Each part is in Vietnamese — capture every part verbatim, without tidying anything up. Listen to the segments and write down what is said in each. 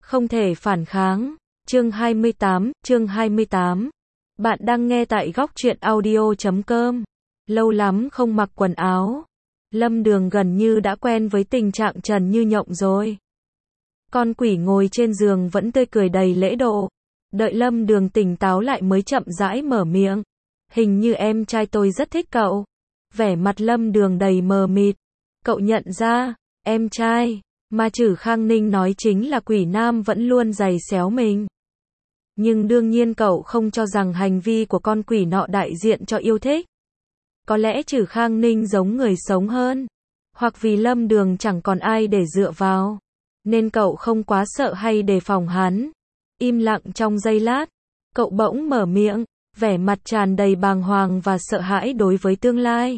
Không thể phản kháng. Chương hai mươi tám, chương hai mươi tám. Bạn đang nghe tại góc truyện audio chấm com. Lâu lắm không mặc quần áo. Lâm Đường gần như đã quen với tình trạng trần như nhộng rồi. Con quỷ ngồi trên giường vẫn tươi cười đầy lễ độ. Đợi Lâm Đường tỉnh táo lại mới chậm rãi mở miệng. Hình như em trai tôi rất thích cậu. Vẻ mặt Lâm Đường đầy mờ mịt. Cậu nhận ra, em trai, mà Trử Khang Ninh nói chính là quỷ nam vẫn luôn giày xéo mình. Nhưng đương nhiên cậu không cho rằng hành vi của con quỷ nọ đại diện cho yêu thích. Có lẽ Trử Khang Ninh giống người sống hơn. Hoặc vì Lâm Đường chẳng còn ai để dựa vào. Nên cậu không quá sợ hay đề phòng hắn. Im lặng trong giây lát. Cậu bỗng mở miệng. Vẻ mặt tràn đầy bàng hoàng và sợ hãi đối với tương lai.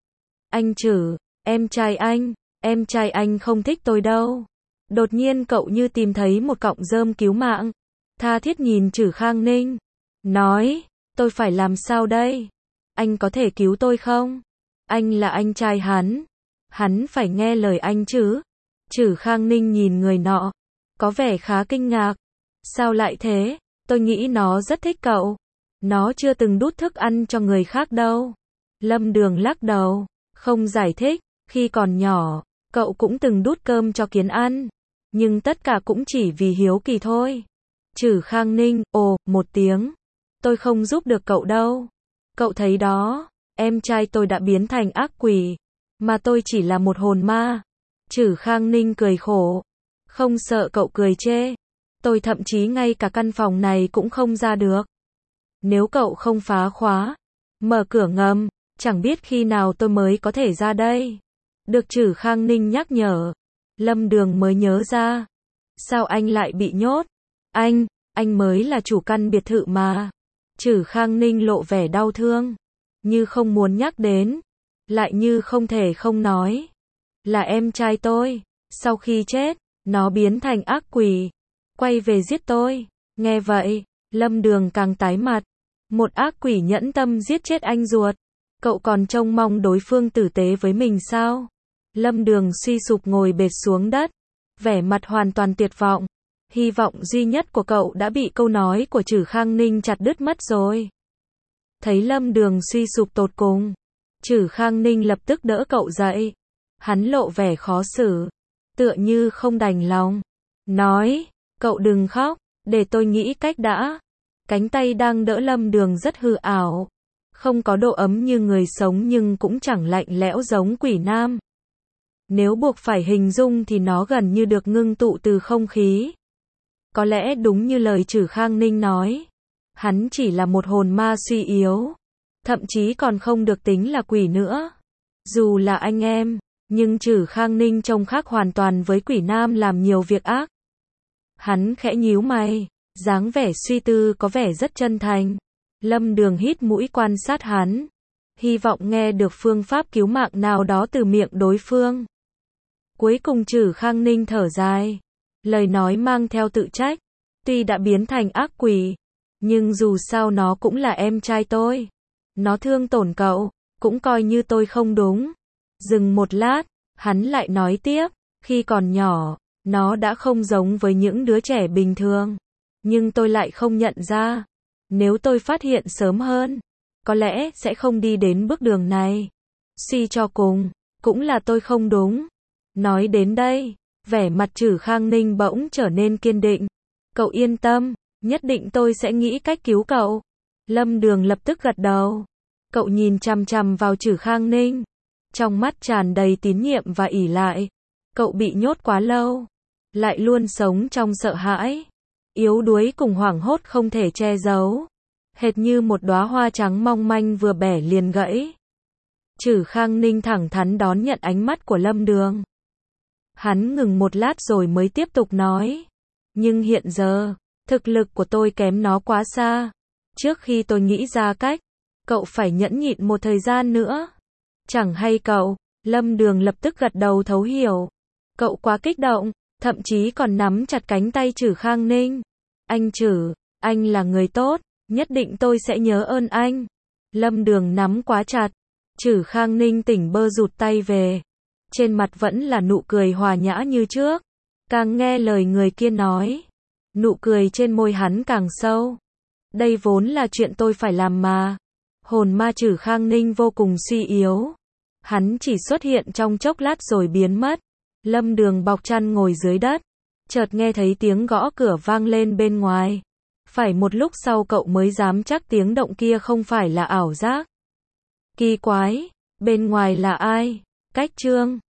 Anh Trử, em trai anh, em trai anh không thích tôi đâu. Đột nhiên cậu như tìm thấy một cọng rơm cứu mạng. Tha thiết nhìn Trử Khang Ninh. Nói, tôi phải làm sao đây? Anh có thể cứu tôi không? Anh là anh trai hắn. Hắn phải nghe lời anh chứ. Trử Khang Ninh nhìn người nọ. Có vẻ khá kinh ngạc. Sao lại thế? Tôi nghĩ nó rất thích cậu. Nó chưa từng đút thức ăn cho người khác đâu. Lâm Đường lắc đầu. Không giải thích. Khi còn nhỏ, cậu cũng từng đút cơm cho kiến ăn. Nhưng tất cả cũng chỉ vì hiếu kỳ thôi. Trử Khang Ninh, ồ, một tiếng. Tôi không giúp được cậu đâu. Cậu thấy đó, em trai tôi đã biến thành ác quỷ. Mà tôi chỉ là một hồn ma. Trử Khang Ninh cười khổ. Không sợ cậu cười chê. Tôi thậm chí ngay cả căn phòng này cũng không ra được. Nếu cậu không phá khóa, mở cửa ngầm, chẳng biết khi nào tôi mới có thể ra đây. Được Trử Khang Ninh nhắc nhở. Lâm Đường mới nhớ ra. Sao anh lại bị nhốt? Anh, anh mới là chủ căn biệt thự mà. Trử Khang Ninh lộ vẻ đau thương. Như không muốn nhắc đến. Lại như không thể không nói. Là em trai tôi. Sau khi chết, nó biến thành ác quỷ. Quay về giết tôi. Nghe vậy, Lâm Đường càng tái mặt. Một ác quỷ nhẫn tâm giết chết anh ruột. Cậu còn trông mong đối phương tử tế với mình sao? Lâm Đường suy sụp ngồi bệt xuống đất. Vẻ mặt hoàn toàn tuyệt vọng. Hy vọng duy nhất của cậu đã bị câu nói của Trử Khang Ninh chặt đứt mất rồi. Thấy Lâm Đường suy sụp tột cùng. Trử Khang Ninh lập tức đỡ cậu dậy. Hắn lộ vẻ khó xử. Tựa như không đành lòng. Nói, cậu đừng khóc, để tôi nghĩ cách đã. Cánh tay đang đỡ Lâm Đường rất hư ảo. Không có độ ấm như người sống nhưng cũng chẳng lạnh lẽo giống quỷ nam. Nếu buộc phải hình dung thì nó gần như được ngưng tụ từ không khí. Có lẽ đúng như lời Trử Khang Ninh nói. Hắn chỉ là một hồn ma suy yếu. Thậm chí còn không được tính là quỷ nữa. Dù là anh em, nhưng Trử Khang Ninh trông khác hoàn toàn với quỷ nam làm nhiều việc ác. Hắn khẽ nhíu mày. Dáng vẻ suy tư có vẻ rất chân thành. Lâm Đường hít mũi quan sát hắn. Hy vọng nghe được phương pháp cứu mạng nào đó từ miệng đối phương. Cuối cùng Trử Khang Ninh thở dài. Lời nói mang theo tự trách. Tuy đã biến thành ác quỷ, nhưng dù sao nó cũng là em trai tôi. Nó thương tổn cậu, cũng coi như tôi không đúng. Dừng một lát, hắn lại nói tiếp. Khi còn nhỏ, nó đã không giống với những đứa trẻ bình thường. Nhưng tôi lại không nhận ra. Nếu tôi phát hiện sớm hơn, có lẽ sẽ không đi đến bước đường này. Suy cho cùng, cũng là tôi không đúng. Nói đến đây, vẻ mặt Trử Khang Ninh bỗng trở nên kiên định. Cậu yên tâm, nhất định tôi sẽ nghĩ cách cứu cậu. Lâm Đường lập tức gật đầu. Cậu nhìn chằm chằm vào Trử Khang Ninh. Trong mắt tràn đầy tín nhiệm và ỷ lại. Cậu bị nhốt quá lâu. Lại luôn sống trong sợ hãi. Yếu đuối cùng hoảng hốt không thể che giấu. Hệt như một đóa hoa trắng mong manh vừa bẻ liền gãy. Trử Khang Ninh thẳng thắn đón nhận ánh mắt của Lâm Đường. Hắn ngừng một lát rồi mới tiếp tục nói. Nhưng hiện giờ, thực lực của tôi kém nó quá xa. Trước khi tôi nghĩ ra cách, cậu phải nhẫn nhịn một thời gian nữa. Chẳng hay cậu, Lâm Đường lập tức gật đầu thấu hiểu. Cậu quá kích động, thậm chí còn nắm chặt cánh tay Trử Khang Ninh. Anh Trử, anh là người tốt, nhất định tôi sẽ nhớ ơn anh. Lâm Đường nắm quá chặt. Trử Khang Ninh tỉnh bơ rụt tay về. Trên mặt vẫn là nụ cười hòa nhã như trước. Càng nghe lời người kia nói, Nụ cười trên môi hắn càng sâu. Đây vốn là chuyện tôi phải làm mà. Hồn ma Trử Khang Ninh vô cùng suy yếu. Hắn chỉ xuất hiện trong chốc lát rồi biến mất. Lâm Đường bọc chăn ngồi dưới đất. Chợt nghe thấy tiếng gõ cửa vang lên bên ngoài. Phải một lúc sau cậu mới dám chắc tiếng động kia không phải là ảo giác. Kỳ quái, bên ngoài là ai? Cách Trương